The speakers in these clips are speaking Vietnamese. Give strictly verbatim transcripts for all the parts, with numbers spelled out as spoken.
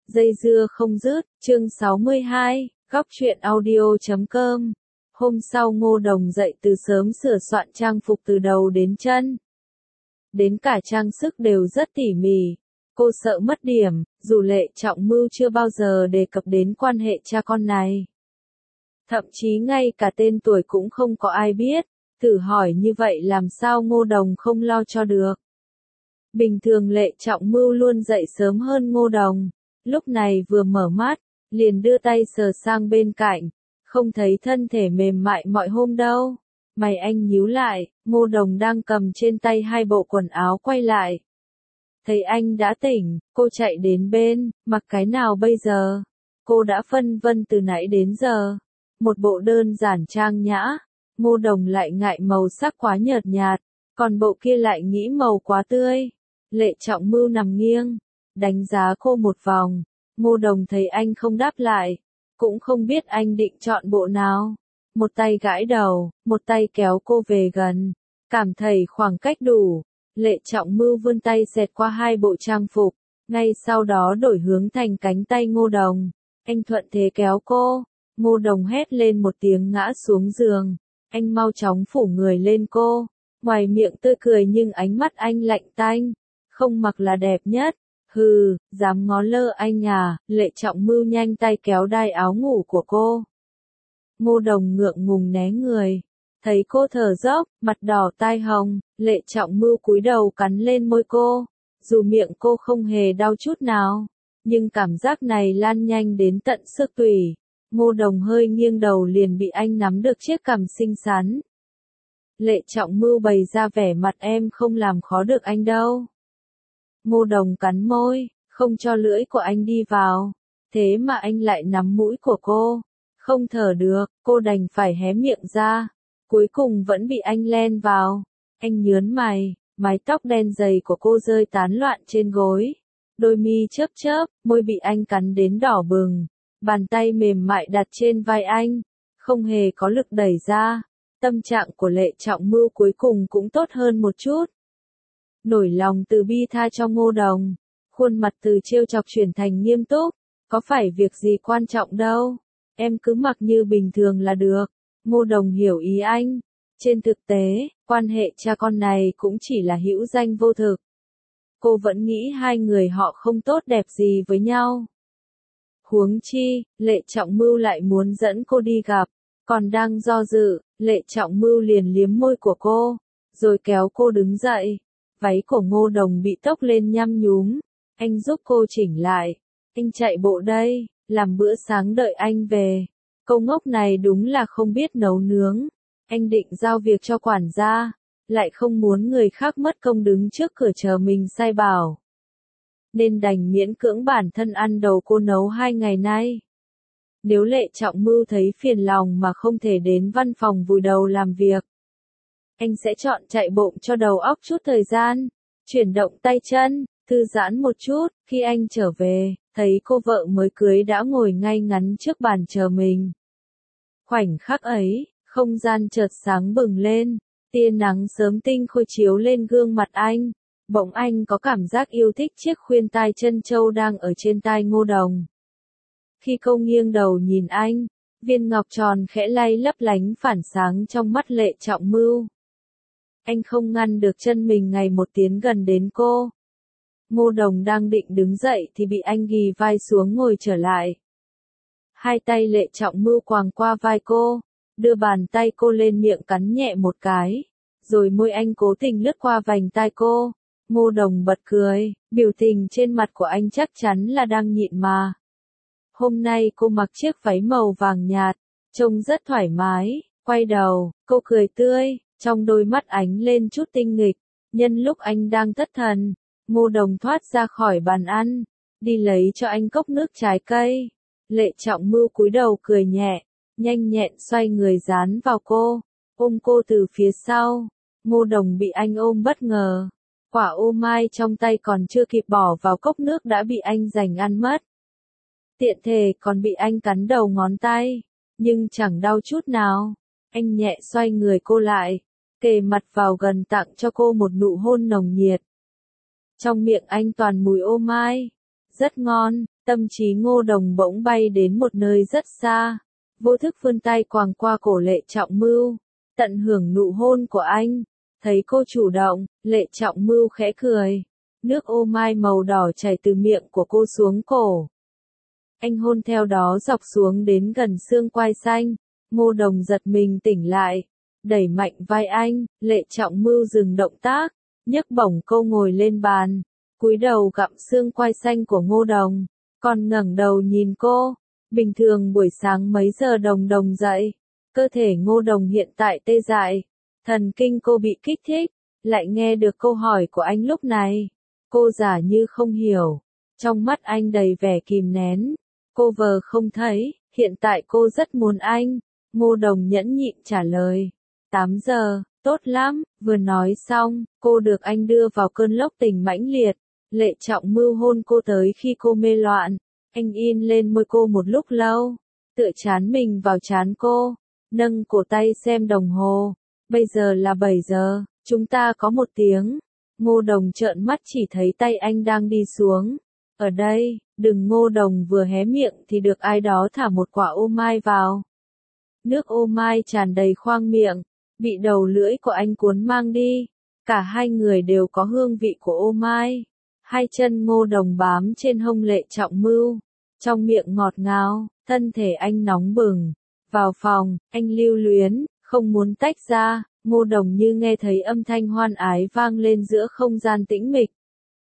Dây dưa không dứt, chương sáu mươi hai, góc truyện audio chấm com. Hôm sau Ngô Đồng dậy từ sớm sửa soạn trang phục từ đầu đến chân. Đến cả trang sức đều rất tỉ mỉ. Cô sợ mất điểm, dù Lệ Trọng Mưu chưa bao giờ đề cập đến quan hệ cha con này. Thậm chí ngay cả tên tuổi cũng không có ai biết, thử hỏi như vậy làm sao Ngô Đồng không lo cho được. Bình thường Lệ Trọng Mưu luôn dậy sớm hơn Ngô Đồng, lúc này vừa mở mắt, liền đưa tay sờ sang bên cạnh, không thấy thân thể mềm mại mọi hôm đâu. Mày anh nhíu lại, Ngô Đồng đang cầm trên tay hai bộ quần áo quay lại. Thấy anh đã tỉnh, cô chạy đến bên, mặc cái nào bây giờ? Cô đã phân vân từ nãy đến giờ. Một bộ đơn giản trang nhã, Ngô Đồng lại ngại màu sắc quá nhợt nhạt, còn bộ kia lại nghĩ màu quá tươi. Lệ Trọng Mưu nằm nghiêng, đánh giá cô một vòng, Ngô Đồng thấy anh không đáp lại, cũng không biết anh định chọn bộ nào. Một tay gãi đầu, một tay kéo cô về gần, cảm thấy khoảng cách đủ. Lệ Trọng Mưu vươn tay xẹt qua hai bộ trang phục, ngay sau đó đổi hướng thành cánh tay Ngô Đồng. Anh thuận thế kéo cô, Ngô Đồng hét lên một tiếng ngã xuống giường, anh mau chóng phủ người lên cô, ngoài miệng tươi cười nhưng ánh mắt anh lạnh tanh, không mặc là đẹp nhất. Hừ, dám ngó lơ anh à? Lệ Trọng Mưu nhanh tay kéo đai áo ngủ của cô. Ngô Đồng ngượng ngùng né người, thấy cô thở dốc, mặt đỏ tai hồng, Lệ Trọng Mưu cúi đầu cắn lên môi cô, dù miệng cô không hề đau chút nào, nhưng cảm giác này lan nhanh đến tận xương tủy. Ngô Đồng hơi nghiêng đầu liền bị anh nắm được chiếc cằm xinh xắn. Lệ Trọng Mưu bày ra vẻ mặt em không làm khó được anh đâu. Ngô Đồng cắn môi, không cho lưỡi của anh đi vào, thế mà anh lại nắm mũi của cô, không thở được, cô đành phải hé miệng ra, cuối cùng vẫn bị anh len vào. Anh nhớn mày, mái tóc đen dày của cô rơi tán loạn trên gối, đôi mi chớp chớp, môi bị anh cắn đến đỏ bừng, bàn tay mềm mại đặt trên vai anh, không hề có lực đẩy ra. Tâm trạng của Lệ Trọng Mưu cuối cùng cũng tốt hơn một chút. Nổi lòng từ bi tha cho Ngô Đồng, khuôn mặt từ trêu chọc chuyển thành nghiêm túc, có phải việc gì quan trọng đâu, em cứ mặc như bình thường là được. Ngô Đồng hiểu ý anh, trên thực tế, quan hệ cha con này cũng chỉ là hữu danh vô thực. Cô vẫn nghĩ hai người họ không tốt đẹp gì với nhau. Huống chi, Lệ Trọng Mưu lại muốn dẫn cô đi gặp, còn đang do dự, Lệ Trọng Mưu liền liếm môi của cô, rồi kéo cô đứng dậy. Váy của Ngô Đồng bị tốc lên nhăm nhúm, anh giúp cô chỉnh lại. Anh chạy bộ đây, làm bữa sáng đợi anh về. Câu ngốc này đúng là không biết nấu nướng. Anh định giao việc cho quản gia, lại không muốn người khác mất công đứng trước cửa chờ mình sai bảo, nên đành miễn cưỡng bản thân ăn đầu cô nấu hai ngày nay. Nếu Lệ Trọng Mưu thấy phiền lòng mà không thể đến văn phòng vùi đầu làm việc, anh sẽ chọn chạy bộ cho đầu óc chút thời gian, chuyển động tay chân, thư giãn một chút. Khi anh trở về, thấy cô vợ mới cưới đã ngồi ngay ngắn trước bàn chờ mình. Khoảnh khắc ấy, không gian chợt sáng bừng lên, tia nắng sớm tinh khôi chiếu lên gương mặt anh, bỗng anh có cảm giác yêu thích chiếc khuyên tai trân châu đang ở trên tai Ngô Đồng. Khi cô nghiêng đầu nhìn anh, viên ngọc tròn khẽ lay lấp lánh phản sáng trong mắt Lệ Trọng Mưu. Anh không ngăn được chân mình ngày một tiến gần đến cô. Ngô Đồng đang định đứng dậy thì bị anh ghì vai xuống ngồi trở lại. Hai tay Lệ Trọng Mưu quàng qua vai cô, đưa bàn tay cô lên miệng cắn nhẹ một cái, rồi môi anh cố tình lướt qua vành tai cô. Ngô Đồng bật cười, biểu tình trên mặt của anh chắc chắn là đang nhịn mà. Hôm nay cô mặc chiếc váy màu vàng nhạt, trông rất thoải mái, quay đầu, cô cười tươi, trong đôi mắt ánh lên chút tinh nghịch. Nhân lúc anh đang thất thần, Ngô Đồng thoát ra khỏi bàn ăn, đi lấy cho anh cốc nước trái cây. Lệ Trọng Mưu cúi đầu cười nhẹ, nhanh nhẹn xoay người dán vào cô, ôm cô từ phía sau. Ngô Đồng bị anh ôm bất ngờ, quả ô mai trong tay còn chưa kịp bỏ vào cốc nước đã bị anh giành ăn mất. Tiện thể còn bị anh cắn đầu ngón tay, nhưng chẳng đau chút nào. Anh nhẹ xoay người cô lại, kề mặt vào gần tặng cho cô một nụ hôn nồng nhiệt. Trong miệng anh toàn mùi ô mai, rất ngon, tâm trí Ngô Đồng bỗng bay đến một nơi rất xa. Vô thức vươn tay quàng qua cổ Lệ Trọng Mưu, tận hưởng nụ hôn của anh. Thấy cô chủ động, Lệ Trọng Mưu khẽ cười. Nước ô mai màu đỏ chảy từ miệng của cô xuống cổ. Anh hôn theo đó dọc xuống đến gần xương quai xanh. Ngô Đồng giật mình tỉnh lại, đẩy mạnh vai anh. Lệ Trọng Mưu dừng động tác, nhấc bổng cô ngồi lên bàn, cúi đầu gặm xương quai xanh của Ngô Đồng, còn ngẩng đầu nhìn cô. Bình thường buổi sáng mấy giờ Đồng Đồng dậy, cơ thể Ngô Đồng hiện tại tê dại, thần kinh cô bị kích thích, lại nghe được câu hỏi của anh lúc này. Cô giả như không hiểu, trong mắt anh đầy vẻ kìm nén. Cô vờ không thấy, hiện tại cô rất muốn anh. Ngô Đồng nhẫn nhịn trả lời. tám giờ, tốt lắm, vừa nói xong, cô được anh đưa vào cơn lốc tình mãnh liệt. Lệ Trọng Mưu hôn cô tới khi cô mê loạn. Anh in lên môi cô một lúc lâu, tựa chán mình vào chán cô, nâng cổ tay xem đồng hồ. Bây giờ là bảy giờ, chúng ta có một tiếng. Ngô Đồng trợn mắt chỉ thấy tay anh đang đi xuống. Ở đây, đừng. Ngô Đồng vừa hé miệng thì được ai đó thả một quả ô mai vào. Nước ô mai tràn đầy khoang miệng, bị đầu lưỡi của anh cuốn mang đi. Cả hai người đều có hương vị của ô mai. Hai chân Ngô Đồng bám trên hông Lệ Trọng Mưu, trong miệng ngọt ngào, thân thể anh nóng bừng. Vào phòng, anh lưu luyến, không muốn tách ra. Ngô Đồng như nghe thấy âm thanh hoan ái vang lên giữa không gian tĩnh mịch.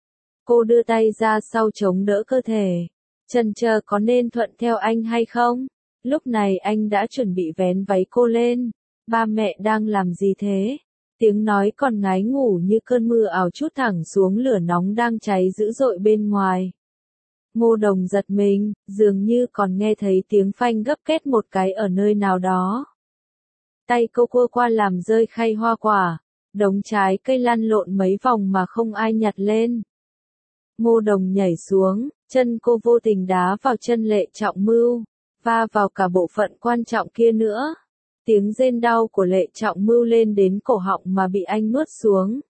Cô đưa tay ra sau chống đỡ cơ thể, chần chờ có nên thuận theo anh hay không. Lúc này anh đã chuẩn bị vén váy cô lên. Ba mẹ đang làm gì thế? Tiếng nói còn ngái ngủ như cơn mưa ảo chút thẳng xuống lửa nóng đang cháy dữ dội bên ngoài. Ngô Đồng giật mình, dường như còn nghe thấy tiếng phanh gấp két một cái ở nơi nào đó. Tay cô cua qua làm rơi khay hoa quả, đống trái cây lăn lộn mấy vòng mà không ai nhặt lên. Ngô Đồng nhảy xuống, chân cô vô tình đá vào chân Lệ Trọng Mưu, va vào cả bộ phận quan trọng kia nữa. Tiếng rên đau của Lệ Trọng Mưu lên đến cổ họng mà bị anh nuốt xuống.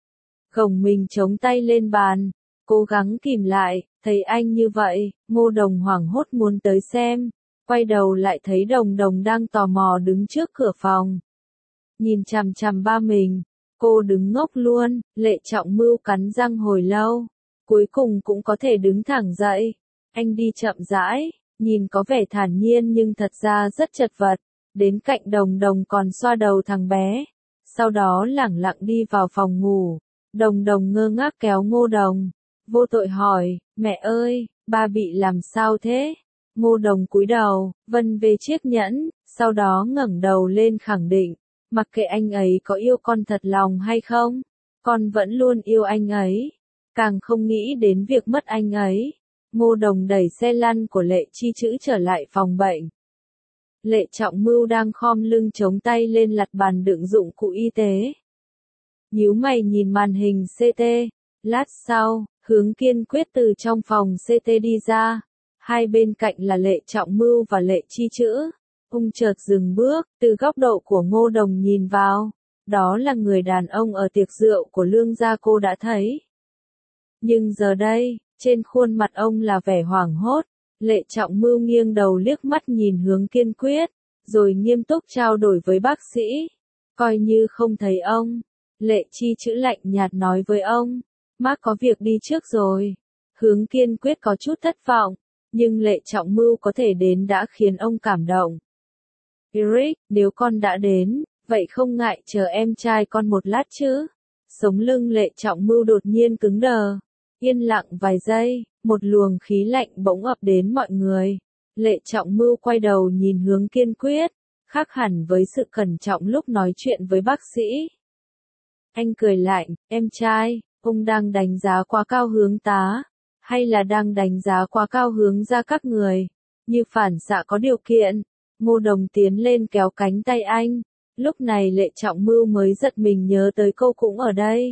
Gồng mình chống tay lên bàn, cố gắng kìm lại. Thấy anh như vậy, Ngô Đồng hoảng hốt muốn tới xem. Quay đầu lại thấy Đồng Đồng đang tò mò đứng trước cửa phòng. Nhìn chằm chằm ba mình, cô đứng ngốc luôn. Lệ Trọng Mưu cắn răng hồi lâu, cuối cùng cũng có thể đứng thẳng dậy. Anh đi chậm rãi, nhìn có vẻ thản nhiên nhưng thật ra rất chật vật. Đến cạnh Đồng Đồng còn xoa đầu thằng bé. Sau đó lẳng lặng đi vào phòng ngủ. Đồng Đồng ngơ ngác kéo Ngô Đồng, vô tội hỏi, mẹ ơi, ba bị làm sao thế? Ngô Đồng cúi đầu, vân về chiếc nhẫn, sau đó ngẩng đầu lên khẳng định, mặc kệ anh ấy có yêu con thật lòng hay không, con vẫn luôn yêu anh ấy, càng không nghĩ đến việc mất anh ấy. Ngô Đồng đẩy xe lăn của Lệ Chi Chữ trở lại phòng bệnh. Lệ Trọng Mưu đang khom lưng chống tay lên lặt bàn đựng dụng cụ y tế. Nhíu mày nhìn màn hình xê tê, lát sau, Hướng Kiên Quyết từ trong phòng xê tê đi ra. Hai bên cạnh là Lệ Trọng Mưu và Lệ Chi Chữ. Ông chợt dừng bước, từ góc độ của Ngô Đồng nhìn vào. Đó là người đàn ông ở tiệc rượu của Lương gia cô đã thấy. Nhưng giờ đây, trên khuôn mặt ông là vẻ hoảng hốt. Lệ Trọng Mưu nghiêng đầu liếc mắt nhìn Hướng Kiên Quyết, rồi nghiêm túc trao đổi với bác sĩ. Coi như không thấy ông. Lệ Chi Chữ lạnh nhạt nói với ông, má có việc đi trước rồi. Hướng Kiên Quyết có chút thất vọng, nhưng Lệ Trọng Mưu có thể đến đã khiến ông cảm động. Eric, nếu con đã đến, vậy không ngại chờ em trai con một lát chứ? Sống lưng Lệ Trọng Mưu đột nhiên cứng đờ. Yên lặng vài giây, một luồng khí lạnh bỗng ập đến mọi người. Lệ Trọng Mưu quay đầu nhìn Hướng Kiên Quyết, khác hẳn với sự cẩn trọng lúc nói chuyện với bác sĩ. Anh cười lạnh, em trai, ông đang đánh giá quá cao Hướng tá, hay là đang đánh giá quá cao Hướng ra các người? Như phản xạ có điều kiện, Ngô Đồng tiến lên kéo cánh tay anh. Lúc này Lệ Trọng Mưu mới giật mình nhớ tới cô cũng ở đây.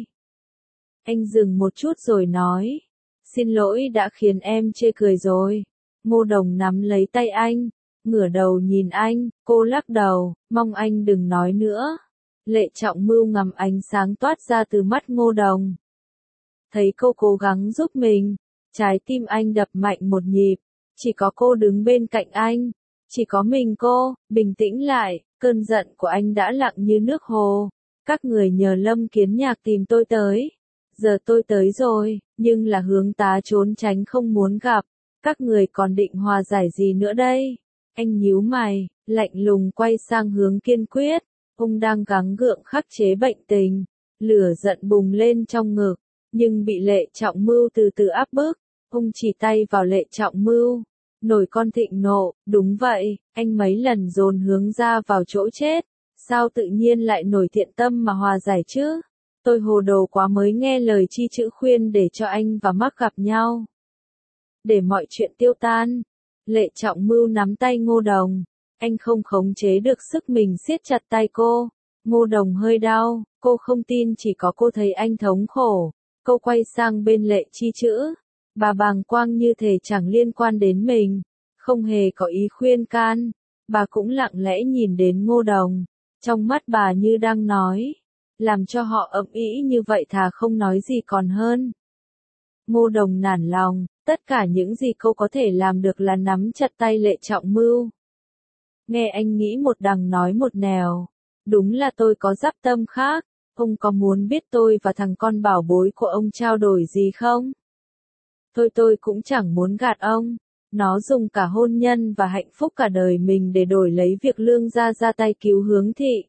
Anh dừng một chút rồi nói, xin lỗi đã khiến em chê cười rồi. Ngô Đồng nắm lấy tay anh, ngửa đầu nhìn anh, cô lắc đầu, mong anh đừng nói nữa. Lệ Trọng Mưu ngắm ánh sáng toát ra từ mắt Ngô Đồng. Thấy cô cố gắng giúp mình, Trái tim anh đập mạnh một nhịp, chỉ có cô đứng bên cạnh anh, chỉ có mình cô, bình tĩnh lại, cơn giận của anh đã lặng như nước hồ. Các người nhờ Lâm Kiến Nhạc tìm tôi tới. Giờ tôi tới rồi, nhưng là Hướng Tá trốn tránh không muốn gặp. Các người còn định hòa giải gì nữa đây? Anh nhíu mày, lạnh lùng quay sang Hướng Kiên Quyết. Ông đang gắng gượng khắc chế bệnh tình. Lửa giận bùng lên trong ngực, nhưng bị Lệ Trọng Mưu từ từ áp bức. Ông chỉ tay vào Lệ Trọng Mưu. Nổi con thịnh nộ, đúng vậy, anh mấy lần dồn Hướng ra vào chỗ chết. Sao tự nhiên lại nổi thiện tâm mà hòa giải chứ? Tôi hồ đồ quá mới nghe lời Chi Chữ khuyên để cho anh và Mark gặp nhau. Để mọi chuyện tiêu tan. Lệ Trọng Mưu nắm tay Ngô Đồng. Anh không khống chế được sức mình siết chặt tay cô. Ngô Đồng hơi đau, cô không tin chỉ có cô thấy anh thống khổ. Cô quay sang bên Lệ Chi Chữ. Bà bàng quang như thể chẳng liên quan đến mình. Không hề có ý khuyên can. Bà cũng lặng lẽ nhìn đến Ngô Đồng. Trong mắt bà như đang nói. Làm cho họ ầm ĩ như vậy thà không nói gì còn hơn. Ngô Đồng nản lòng, tất cả những gì cô có thể làm được là nắm chặt tay Lệ Trọng Mưu. Nghe anh nghĩ một đằng nói một nẻo. Đúng là tôi có dắp tâm khác. Ông có muốn biết tôi và thằng con bảo bối của ông trao đổi gì không? Thôi tôi cũng chẳng muốn gạt ông. Nó dùng cả hôn nhân và hạnh phúc cả đời mình để đổi lấy việc Lương gia ra tay cứu Hướng thị.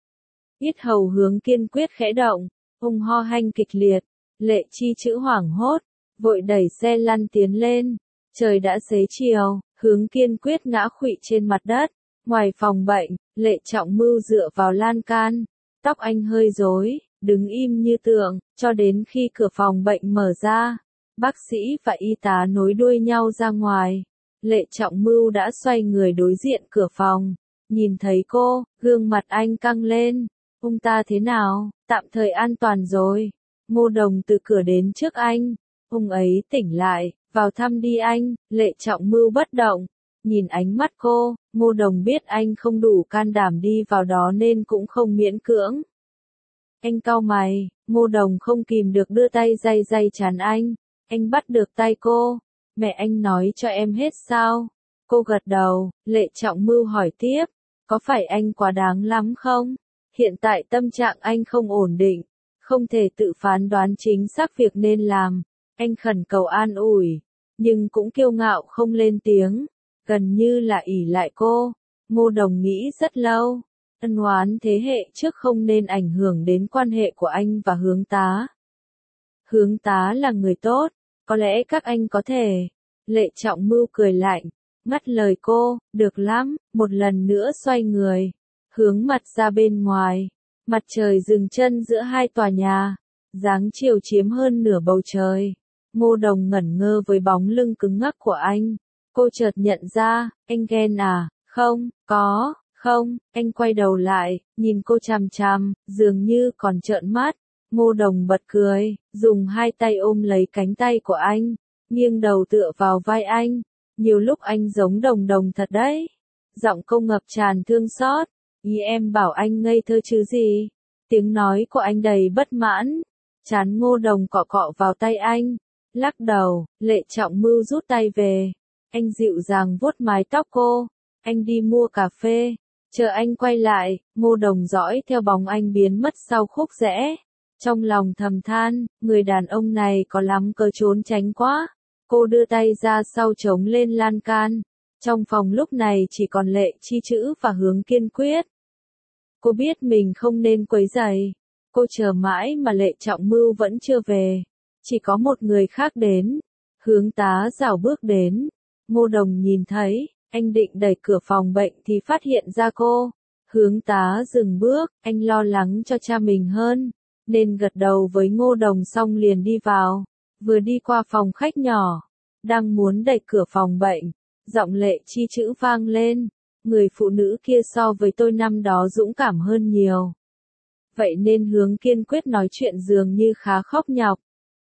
Yết hầu Hướng Kiên Quyết khẽ động, ông ho hanh kịch liệt. Lệ Chi Chữ hoảng hốt, vội đẩy xe lăn tiến lên. Trời đã xế chiều, Hướng Kiên Quyết ngã khuỵu trên mặt đất. Ngoài phòng bệnh, Lệ Trọng Mưu dựa vào lan can. Tóc anh hơi rối, đứng im như tượng, cho đến khi cửa phòng bệnh mở ra. Bác sĩ và y tá nối đuôi nhau ra ngoài. Lệ Trọng Mưu đã xoay người đối diện cửa phòng. Nhìn thấy cô, gương mặt anh căng lên. Ông ta thế nào? Tạm thời an toàn rồi. Ngô Đồng từ cửa đến trước anh. Ông ấy tỉnh lại, vào thăm đi anh. Lệ Trọng Mưu bất động. Nhìn ánh mắt cô, Ngô Đồng biết anh không đủ can đảm đi vào đó nên cũng không miễn cưỡng. Anh cau mày, Ngô Đồng không kìm được đưa tay day day trán anh. Anh bắt được tay cô. Mẹ anh nói cho em hết sao? Cô gật đầu, Lệ Trọng Mưu hỏi tiếp. Có phải anh quá đáng lắm không? Hiện tại tâm trạng anh không ổn định. Không thể tự phán đoán chính xác việc nên làm. Anh khẩn cầu an ủi. Nhưng cũng kiêu ngạo không lên tiếng. Gần như là ỷ lại cô. Ngô Đồng nghĩ rất lâu. Ân oán thế hệ trước không nên ảnh hưởng đến quan hệ của anh và Hướng Tá. Hướng Tá là người tốt. Có lẽ các anh có thể. Lệ Trọng Mưu cười lạnh. Ngắt lời cô, được lắm, một lần nữa xoay người. Hướng mặt ra bên ngoài. Mặt trời dừng chân giữa hai tòa nhà. Dáng chiều chiếm hơn nửa bầu trời. Ngô Đồng ngẩn ngơ với bóng lưng cứng ngắc của anh. Cô chợt nhận ra, anh ghen à? Không, có, không. Anh quay đầu lại, nhìn cô chằm chằm, dường như còn trợn mắt. Ngô Đồng bật cười, dùng hai tay ôm lấy cánh tay của anh, nghiêng đầu tựa vào vai anh. Nhiều lúc anh giống Đồng Đồng thật đấy. Giọng cô ngập tràn thương xót. Ý em bảo anh ngây thơ chứ gì? Tiếng nói của anh đầy bất mãn. Trán Ngô Đồng cọ cọ vào tay anh. Lắc đầu, Lệ Trọng Mưu rút tay về. Anh dịu dàng vuốt mái tóc cô. Anh đi mua cà phê. Chờ anh quay lại, Ngô Đồng dõi theo bóng anh biến mất sau khúc rẽ. Trong lòng thầm than, người đàn ông này có lắm cớ trốn tránh quá. Cô đưa tay ra sau chống lên lan can. Trong phòng lúc này chỉ còn Lệ Chi Chữ và Hướng Kiên Quyết. Cô biết mình không nên quấy rầy. Cô chờ mãi mà Lệ Trọng Mưu vẫn chưa về. Chỉ có một người khác đến. Hướng Tá rảo bước đến. Ngô Đồng nhìn thấy, anh định đẩy cửa phòng bệnh thì phát hiện ra cô. Hướng Tá dừng bước, anh lo lắng cho cha mình hơn. Nên gật đầu với Ngô Đồng xong liền đi vào. Vừa đi qua phòng khách nhỏ. Đang muốn đẩy cửa phòng bệnh. Giọng Lệ Chi Chữ vang lên. Người phụ nữ kia so với tôi năm đó dũng cảm hơn nhiều. Vậy nên Hướng Kiên Quyết nói chuyện dường như khá khóc nhọc.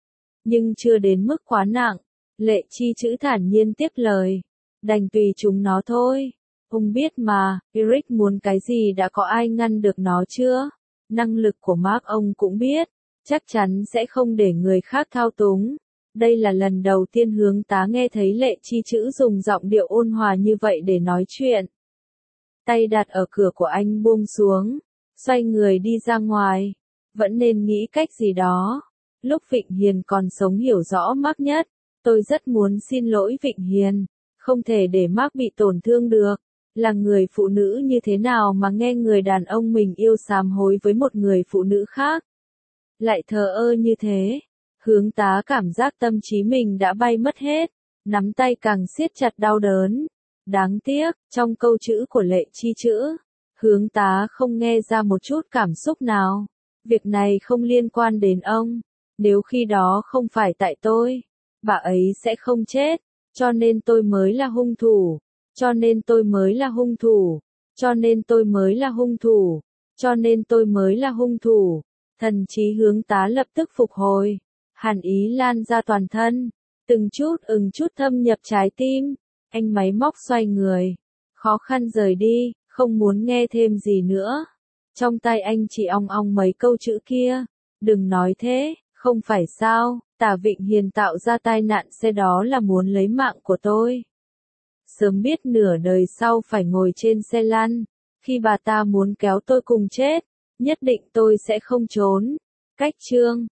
Nhưng chưa đến mức quá nặng. Lệ Chi Chữ thản nhiên tiếp lời. Đành tùy chúng nó thôi. Ông biết mà, Eric muốn cái gì đã có ai ngăn được nó chưa? Năng lực của Mark ông cũng biết. Chắc chắn sẽ không để người khác thao túng. Đây là lần đầu tiên hướng tá nghe thấy Lệ Chi Chữ dùng giọng điệu ôn hòa như vậy để nói chuyện. Tay đặt ở cửa của anh buông xuống, xoay người đi ra ngoài. Vẫn nên nghĩ cách gì đó. Lúc Vịnh Hiền còn sống hiểu rõ Mark nhất. Tôi rất muốn xin lỗi Vịnh Hiền. Không thể để Mark bị tổn thương được. Là người phụ nữ như thế nào mà nghe người đàn ông mình yêu sám hối với một người phụ nữ khác. Lại thờ ơ như thế. Hướng tá cảm giác tâm trí mình đã bay mất hết. Nắm tay càng siết chặt đau đớn. Đáng tiếc, trong câu chữ của Lệ Chi Chữ, hướng tá không nghe ra một chút cảm xúc nào. Việc này không liên quan đến ông. Nếu khi đó không phải tại tôi, bà ấy sẽ không chết. Cho nên tôi mới là hung thủ. Cho nên tôi mới là hung thủ. Cho nên tôi mới là hung thủ. Cho nên tôi mới là hung thủ. Thần trí hướng tá lập tức phục hồi. Hàn ý lan ra toàn thân. Từng chút ừng chút thâm nhập trái tim. Anh máy móc xoay người. Khó khăn rời đi, không muốn nghe thêm gì nữa. Trong tay anh chỉ ong ong mấy câu chữ kia. Đừng nói thế, không phải sao, Tả Vịnh Hiền tạo ra tai nạn xe đó là muốn lấy mạng của tôi. Sớm biết nửa đời sau phải ngồi trên xe lăn. Khi bà ta muốn kéo tôi cùng chết, nhất định tôi sẽ không trốn. Cách chương